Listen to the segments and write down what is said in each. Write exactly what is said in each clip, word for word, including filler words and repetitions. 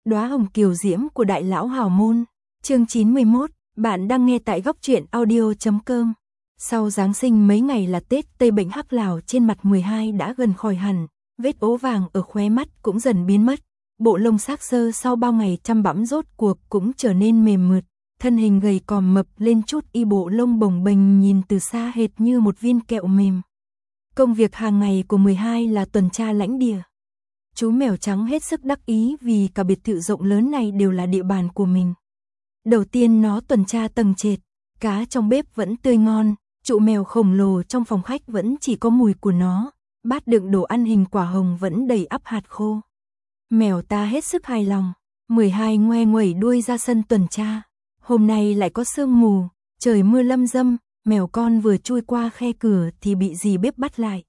Đóa hồng kiều diễm của đại lão hào môn. Chương chín mươi mốt, bạn đang nghe tại góc truyện audio chấm com. Sau Giáng sinh mấy ngày là Tết, tây bệnh hắc lào trên mặt mười hai đã gần khỏi hẳn, vết ố vàng ở khóe mắt cũng dần biến mất. Bộ lông xác xơ sau bao ngày chăm bẵm rốt cuộc cũng trở nên mềm mượt, thân hình gầy còm mập lên chút, y bộ lông bồng bềnh nhìn từ xa hệt như một viên kẹo mềm. Công việc hàng ngày của mười hai là tuần tra lãnh địa. Chú mèo trắng hết sức đắc ý vì cả biệt thự rộng lớn này đều là địa bàn của mình. Đầu tiên nó tuần tra tầng trệt, cá trong bếp vẫn tươi ngon, trụ mèo khổng lồ trong phòng khách vẫn chỉ có mùi của nó, bát đựng đồ ăn hình quả hồng vẫn đầy ắp hạt khô. Mèo ta hết sức hài lòng, mười hai ngoe nguẩy đuôi ra sân tuần tra. Hôm nay lại có sương mù, trời mưa lâm dâm, mèo con vừa chui qua khe cửa thì bị dì bếp bắt lại.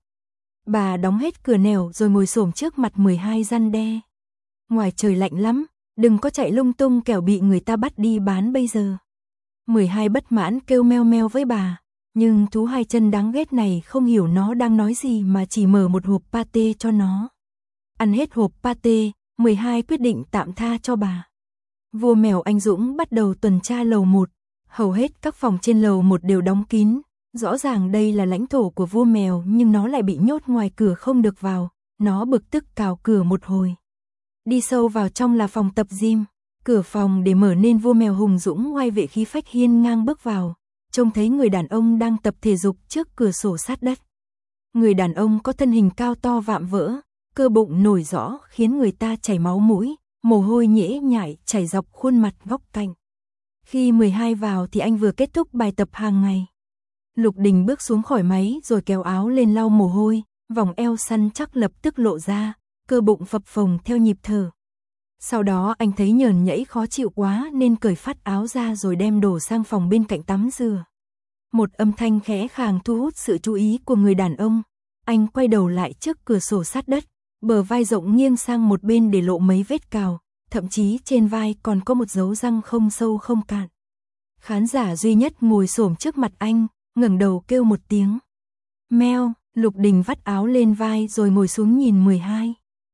Bà đóng hết cửa nẻo rồi ngồi xổm trước mặt mười hai răn đe. Ngoài trời lạnh lắm, đừng có chạy lung tung kẻo bị người ta bắt đi bán bây giờ. mười hai bất mãn kêu meo meo với bà, nhưng thú hai chân đáng ghét này không hiểu nó đang nói gì mà chỉ mở một hộp pate cho nó. Ăn hết hộp pate, mười hai quyết định tạm tha cho bà. Vua mèo anh dũng bắt đầu tuần tra lầu một, hầu hết các phòng trên lầu một đều đóng kín. Rõ ràng đây là lãnh thổ của vua mèo nhưng nó lại bị nhốt ngoài cửa không được vào, nó bực tức cào cửa một hồi. Đi sâu vào trong là phòng tập gym, cửa phòng để mở nên vua mèo hùng dũng oai vệ khí phách hiên ngang bước vào, trông thấy người đàn ông đang tập thể dục trước cửa sổ sát đất. Người đàn ông có thân hình cao to vạm vỡ, cơ bụng nổi rõ khiến người ta chảy máu mũi, mồ hôi nhễ nhại chảy dọc khuôn mặt góc cạnh. Khi mười hai vào thì anh vừa kết thúc bài tập hàng ngày. Lục Đình bước xuống khỏi máy rồi kéo áo lên lau mồ hôi, vòng eo săn chắc lập tức lộ ra, cơ bụng phập phồng theo nhịp thở. Sau đó anh thấy nhờn nhẫy khó chịu quá nên cởi phắt áo ra rồi đem đồ sang phòng bên cạnh tắm rửa. Một âm thanh khẽ khàng thu hút sự chú ý của người đàn ông. Anh quay đầu lại trước cửa sổ sát đất, bờ vai rộng nghiêng sang một bên để lộ mấy vết cào, thậm chí trên vai còn có một dấu răng không sâu không cạn. Khán giả duy nhất ngồi xổm trước mặt anh, ngẩng đầu kêu một tiếng. Meo, Lục Đình vắt áo lên vai rồi ngồi xuống nhìn mười hai.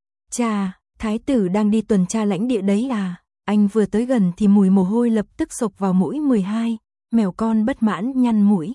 Chà, thái tử đang đi tuần tra lãnh địa đấy à? Anh vừa tới gần thì mùi mồ hôi lập tức xộc vào mũi mười hai, mèo con bất mãn nhăn mũi.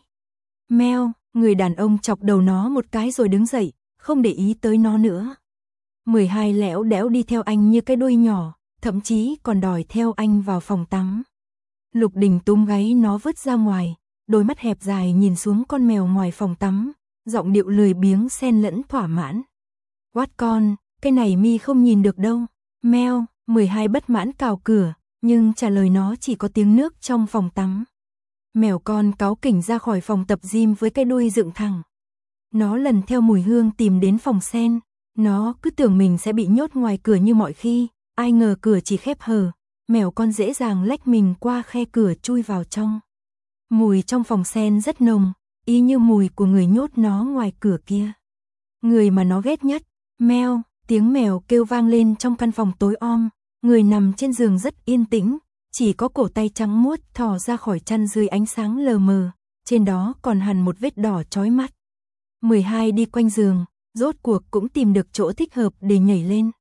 Meo, người đàn ông chọc đầu nó một cái rồi đứng dậy, không để ý tới nó nữa. mười hai lẽo đẽo đi theo anh như cái đuôi nhỏ, thậm chí còn đòi theo anh vào phòng tắm. Lục Đình túm gáy nó vứt ra ngoài, đôi mắt hẹp dài nhìn xuống con mèo ngoài phòng tắm, giọng điệu lười biếng xen lẫn thỏa mãn. Quát con, cái này mi không nhìn được đâu. Meo, mười hai bất mãn cào cửa, nhưng trả lời nó chỉ có tiếng nước trong phòng tắm. Mèo con cáu kỉnh ra khỏi phòng tập gym với cái đuôi dựng thẳng. Nó lần theo mùi hương tìm đến phòng sen, nó cứ tưởng mình sẽ bị nhốt ngoài cửa như mọi khi, ai ngờ cửa chỉ khép hờ, mèo con dễ dàng lách mình qua khe cửa chui vào trong. Mùi trong phòng sen rất nồng, y như mùi của người nhốt nó ngoài cửa kia. Người mà nó ghét nhất, meo, tiếng mèo kêu vang lên trong căn phòng tối om, người nằm trên giường rất yên tĩnh, chỉ có cổ tay trắng muốt thò ra khỏi chăn dưới ánh sáng lờ mờ, trên đó còn hằn một vết đỏ chói mắt. mười hai đi quanh giường, rốt cuộc cũng tìm được chỗ thích hợp để nhảy lên.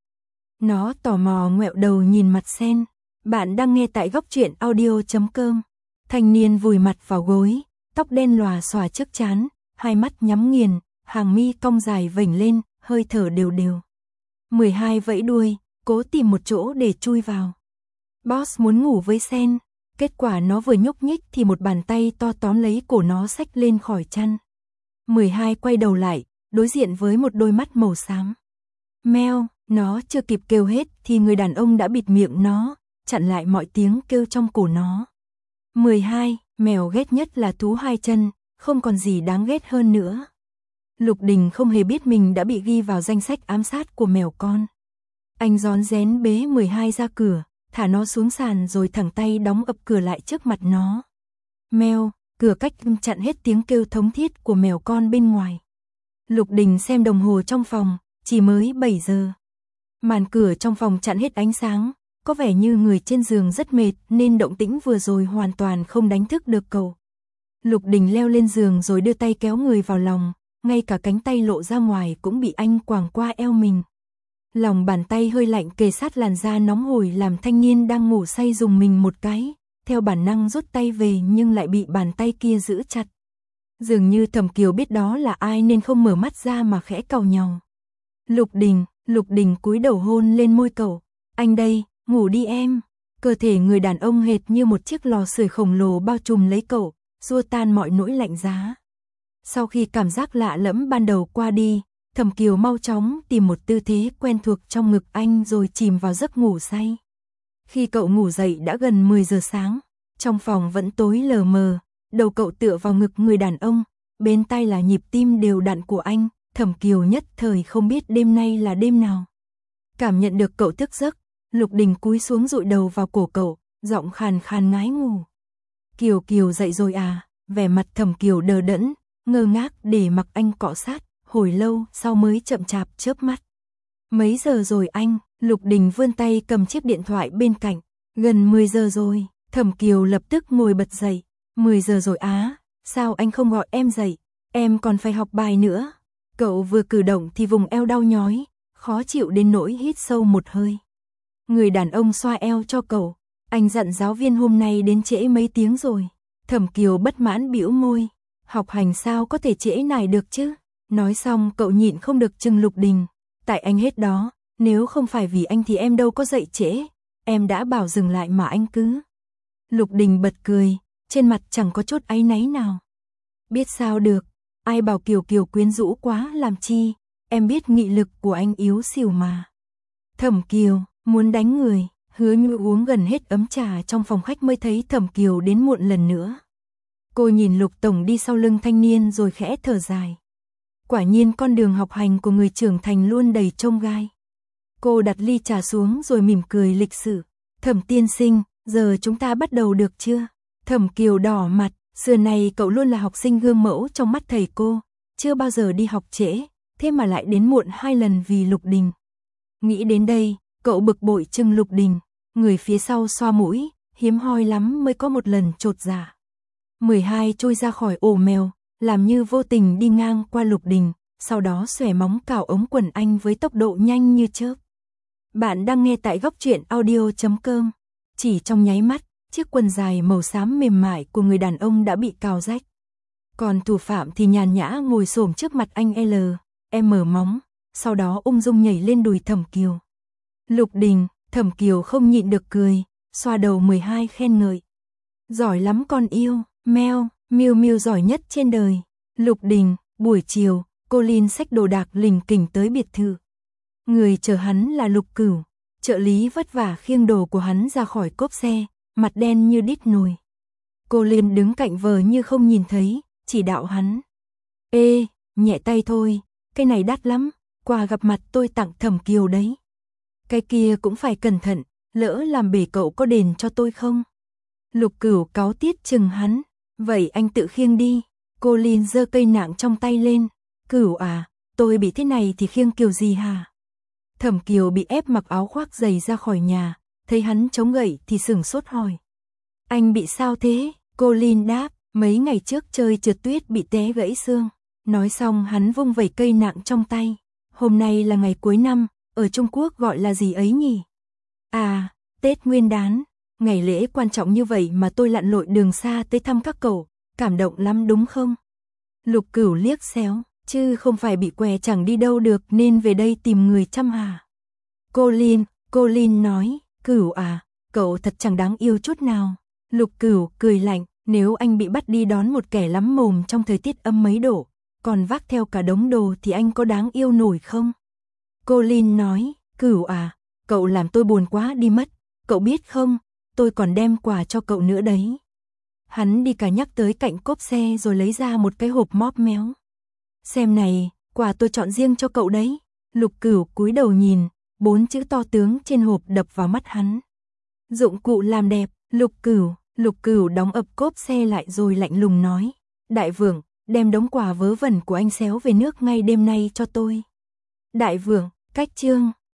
Nó tò mò ngoẹo đầu nhìn mặt sen. Bạn đang nghe tại góc truyện audio chấm com. Thanh niên vùi mặt vào gối, tóc đen lòa xòa trước trán, hai mắt nhắm nghiền, hàng mi cong dài vểnh lên, hơi thở đều đều. mười hai vẫy đuôi, cố tìm một chỗ để chui vào. Boss muốn ngủ với sen, kết quả nó vừa nhúc nhích thì một bàn tay to tóm lấy cổ nó xách lên khỏi chăn. mười hai quay đầu lại, đối diện với một đôi mắt màu xám. Meo, nó chưa kịp kêu hết thì người đàn ông đã bịt miệng nó, chặn lại mọi tiếng kêu trong cổ nó. mười hai, mèo ghét nhất là thú hai chân, không còn gì đáng ghét hơn nữa. Lục Đình không hề biết mình đã bị ghi vào danh sách ám sát của mèo con. Anh rón rén bế mười hai ra cửa, thả nó xuống sàn rồi thẳng tay đóng ập cửa lại trước mặt nó. Meo, cửa cách chặn hết tiếng kêu thống thiết của mèo con bên ngoài. Lục Đình xem đồng hồ trong phòng, chỉ mới bảy giờ. Màn cửa trong phòng chặn hết ánh sáng, có vẻ như người trên giường rất mệt nên động tĩnh vừa rồi hoàn toàn không đánh thức được cậu. Lục Đình leo lên giường rồi đưa tay kéo người vào lòng, ngay cả cánh tay lộ ra ngoài cũng bị anh quàng qua eo mình. Lòng bàn tay hơi lạnh kề sát làn da nóng hổi làm thanh niên đang ngủ say dùng mình một cái, theo bản năng rút tay về nhưng lại bị bàn tay kia giữ chặt. Dường như Thẩm Kiều biết đó là ai nên không mở mắt ra mà khẽ cau nhàu. Lục Đình, Lục Đình cúi đầu hôn lên môi cậu. Anh đây, ngủ đi em. Cơ thể người đàn ông hệt như một chiếc lò sưởi khổng lồ bao trùm lấy cậu, xua tan mọi nỗi lạnh giá. Sau khi cảm giác lạ lẫm ban đầu qua đi, Thẩm Kiều mau chóng tìm một tư thế quen thuộc trong ngực anh rồi chìm vào giấc ngủ say. Khi cậu ngủ dậy đã gần mười giờ sáng, trong phòng vẫn tối lờ mờ, đầu cậu tựa vào ngực người đàn ông, bên tai là nhịp tim đều đặn của anh, Thẩm Kiều nhất thời không biết đêm nay là đêm nào. Cảm nhận được cậu thức giấc, Lục Đình cúi xuống dụi đầu vào cổ cậu, giọng khàn khàn ngái ngủ. Kiều Kiều dậy rồi à? Vẻ mặt Thẩm Kiều đờ đẫn, ngơ ngác để mặc anh cọ sát, hồi lâu sau mới chậm chạp chớp mắt. Mấy giờ rồi anh? Lục Đình vươn tay cầm chiếc điện thoại bên cạnh. Gần mười giờ rồi. Thẩm Kiều lập tức ngồi bật dậy. mười giờ rồi á? Sao anh không gọi em dậy? Em còn phải học bài nữa. Cậu vừa cử động thì vùng eo đau nhói, khó chịu đến nỗi hít sâu một hơi. Người đàn ông xoa eo cho cậu. Anh dặn giáo viên hôm nay đến trễ mấy tiếng rồi. Thẩm Kiều bất mãn bĩu môi. Học hành sao có thể trễ nải được chứ? Nói xong cậu nhịn không được chừng Lục Đình. Tại anh hết đó, nếu không phải vì anh thì em đâu có dậy trễ. Em đã bảo dừng lại mà anh cứ. Lục Đình bật cười, trên mặt chẳng có chút áy náy nào. Biết sao được, ai bảo Kiều Kiều quyến rũ quá làm chi, em biết nghị lực của anh yếu xìu mà. Thẩm Kiều, muốn đánh người, Hứa Nhu uống gần hết ấm trà trong phòng khách mới thấy Thẩm Kiều đến muộn lần nữa. Cô nhìn Lục Tổng đi sau lưng thanh niên rồi khẽ thở dài. Quả nhiên con đường học hành của người trưởng thành luôn đầy chông gai. Cô đặt ly trà xuống rồi mỉm cười lịch sự. Thẩm tiên sinh, giờ chúng ta bắt đầu được chưa? Thẩm Kiều đỏ mặt, xưa này cậu luôn là học sinh gương mẫu trong mắt thầy cô, chưa bao giờ đi học trễ, thế mà lại đến muộn hai lần vì Lục Đình. Nghĩ đến đây, cậu bực bội chừng Lục Đình, người phía sau xoa mũi, hiếm hoi lắm mới có một lần chột dạ. mười hai trôi ra khỏi ổ mèo, làm như vô tình đi ngang qua Lục Đình, sau đó xòe móng cào ống quần anh với tốc độ nhanh như chớp. Bạn đang nghe tại góc truyện audio chấm com. Chỉ trong nháy mắt, chiếc quần dài màu xám mềm mại của người đàn ông đã bị cào rách. Còn thủ phạm thì nhàn nhã ngồi xổm trước mặt anh L, em mở móng, sau đó ung dung nhảy lên đùi Thẩm Kiều. Lục Đình, Thẩm Kiều không nhịn được cười, xoa đầu mười hai khen ngợi. Giỏi lắm con yêu, meo, Miu Miu giỏi nhất trên đời. Lục Đình, buổi chiều, cô Lin xách đồ đạc lỉnh kỉnh tới biệt thự. Người chờ hắn là Lục Cửu, trợ lý vất vả khiêng đồ của hắn ra khỏi cốp xe, mặt đen như đít nồi. Cô Lin đứng cạnh vờ như không nhìn thấy, chỉ đạo hắn. Ê, nhẹ tay thôi, cái này đắt lắm, quà gặp mặt tôi tặng Thẩm Kiều đấy. Cái kia cũng phải cẩn thận, lỡ làm bể cậu có đền cho tôi không? Lục Cửu cáu tiết chừng hắn. Vậy anh tự khiêng đi. Cô Lin giơ cây nạng trong tay lên. Cửu à, tôi bị thế này thì khiêng kiểu gì hả? Thẩm Kiều bị ép mặc áo khoác dày ra khỏi nhà, thấy hắn chống gậy thì sửng sốt hỏi. Anh bị sao thế? Cô Lin đáp, mấy ngày trước chơi trượt tuyết bị té gãy xương. Nói xong hắn vung vẩy cây nạng trong tay. Hôm nay là ngày cuối năm, ở Trung Quốc gọi là gì ấy nhỉ? À, Tết Nguyên đán. Ngày lễ quan trọng như vậy mà tôi lặn lội đường xa tới thăm các cậu, cảm động lắm đúng không? Lục Cửu liếc xéo, chứ không phải bị què chẳng đi đâu được nên về đây tìm người chăm hà. Cô Lin, cô Lin nói, Cửu à, cậu thật chẳng đáng yêu chút nào. Lục Cửu cười lạnh, nếu anh bị bắt đi đón một kẻ lắm mồm trong thời tiết âm mấy độ, còn vác theo cả đống đồ thì anh có đáng yêu nổi không? Cô Lin nói, Cửu à, cậu làm tôi buồn quá đi mất, cậu biết không? Tôi còn đem quà cho cậu nữa đấy. Hắn đi cả nhắc tới cạnh cốp xe rồi lấy ra một cái hộp móp méo. Xem này, quà tôi chọn riêng cho cậu đấy. Lục Cửu cúi đầu nhìn, bốn chữ to tướng trên hộp đập vào mắt hắn. Dụng cụ làm đẹp, Lục Cửu, Lục Cửu đóng ập cốp xe lại rồi lạnh lùng nói. Đại Vượng, đem đống quà vớ vẩn của anh xéo về nước ngay đêm nay cho tôi. Đại Vượng, cách chương.